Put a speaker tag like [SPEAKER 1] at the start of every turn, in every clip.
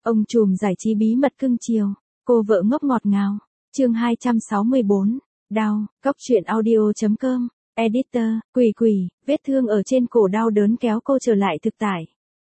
[SPEAKER 1] Ông trùm giải trí bí mật cưng chiều, cô vợ ngốc ngọt ngào. Chương 264. Đau, Cóc truyện audio.com. Editor, Quỷ, vết thương ở trên cổ đau đớn kéo cô trở lại thực tại.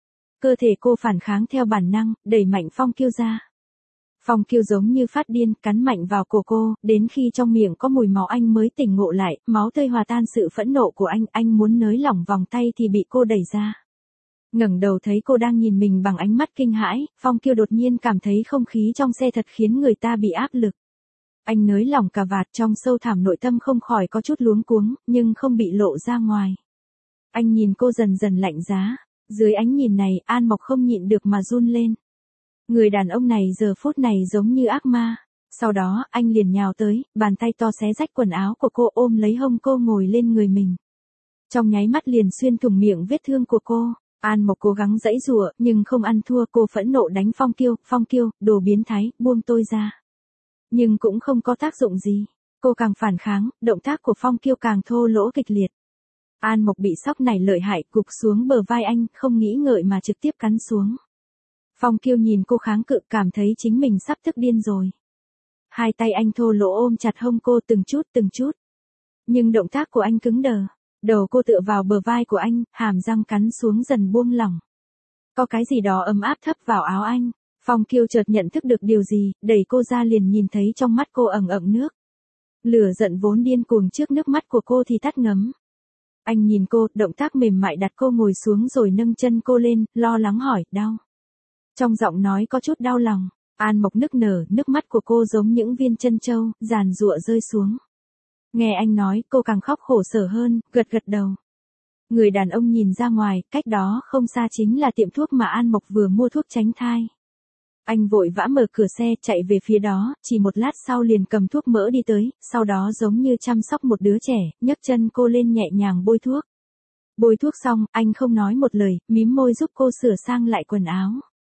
[SPEAKER 1] Cơ thể cô phản kháng theo bản năng, đẩy mạnh Phong Kiêu ra. Phong Kiêu giống như phát điên, cắn mạnh vào cổ cô, đến khi trong miệng có mùi máu anh mới tỉnh ngộ lại, máu tươi hòa tan sự phẫn nộ của anh muốn nới lỏng vòng tay thì bị cô đẩy ra. Ngẩng đầu thấy cô đang nhìn mình bằng ánh mắt kinh hãi, Phong Kiêu đột nhiên cảm thấy không khí trong xe thật khiến người ta bị áp lực. Anh nới lỏng cà vạt, trong sâu thẳm nội tâm không khỏi có chút luống cuống, nhưng không bị lộ ra ngoài. Anh nhìn cô dần dần lạnh giá, dưới ánh nhìn này, An Mộc không nhịn được mà run lên. Người đàn ông này giờ phút này giống như ác ma. Sau đó, anh liền nhào tới, bàn tay to xé rách quần áo của cô, ôm lấy hông cô ngồi lên người mình. Trong nháy mắt liền xuyên thủng miệng vết thương của cô. An Mộc cố gắng giãy giụa, nhưng không ăn thua, cô phẫn nộ đánh Phong Kiêu, đồ biến thái, buông tôi ra. Nhưng cũng không có tác dụng gì. Cô càng phản kháng, động tác của Phong Kiêu càng thô lỗ kịch liệt. An Mộc bị sốc này lợi hại, gục xuống bờ vai anh, không nghĩ ngợi mà trực tiếp cắn xuống. Phong Kiêu nhìn cô kháng cự, cảm thấy chính mình sắp tức điên rồi. Hai tay anh thô lỗ ôm chặt hông cô từng chút. Nhưng động tác của anh cứng đờ. Đầu cô tựa vào bờ vai của anh, hàm răng cắn xuống dần buông lỏng. Có cái gì đó ấm áp thấp vào áo anh. Phong Kiêu chợt nhận thức được điều gì, đẩy cô ra liền nhìn thấy trong mắt cô ẩn ẩn nước. Lửa giận vốn điên cuồng trước nước mắt của cô thì tắt ngấm. Anh nhìn cô, động tác mềm mại đặt cô ngồi xuống rồi nâng chân cô lên, lo lắng hỏi, đau. Trong giọng nói có chút đau lòng. An Mộc nức nở, nước mắt của cô giống những viên chân châu, giàn giụa rơi xuống. Nghe anh nói, cô càng khóc khổ sở hơn, gật đầu. Người đàn ông nhìn ra ngoài, cách đó không xa chính là tiệm thuốc mà An Mộc vừa mua thuốc tránh thai. Anh vội vã mở cửa xe, chạy về phía đó, chỉ một lát sau liền cầm thuốc mỡ đi tới, sau đó giống như chăm sóc một đứa trẻ, nhấc chân cô lên nhẹ nhàng bôi thuốc. Bôi thuốc xong, anh không nói một lời, mím môi giúp cô sửa sang lại quần áo.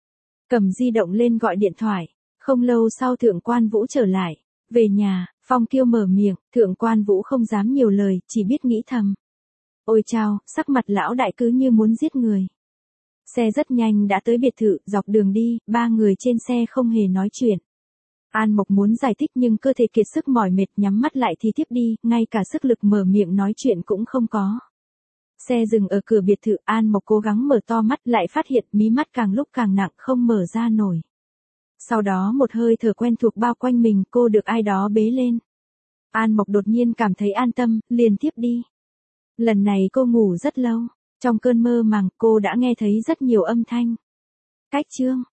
[SPEAKER 1] Cầm di động lên gọi điện thoại. Không lâu sau Thượng Quan Vũ trở lại. Về nhà, Phong Kiêu mở miệng, Thượng Quan Vũ không dám nhiều lời, chỉ biết nghĩ thầm. Ôi chao, sắc mặt lão đại cứ như muốn giết người. Xe rất nhanh đã tới biệt thự, dọc đường đi, ba người trên xe không hề nói chuyện. An Mộc muốn giải thích nhưng cơ thể kiệt sức mỏi mệt, nhắm mắt lại thì tiếp đi, ngay cả sức lực mở miệng nói chuyện cũng không có. Xe dừng ở cửa biệt thự, An Mộc cố gắng mở to mắt, lại phát hiện mí mắt càng lúc càng nặng, không mở ra nổi. Sau đó một hơi thở quen thuộc bao quanh mình, cô được ai đó bế lên. An Mộc đột nhiên cảm thấy an tâm, liền tiếp đi. Lần này cô ngủ rất lâu. Trong cơn mơ màng, cô đã nghe thấy rất nhiều âm thanh. Cách chương.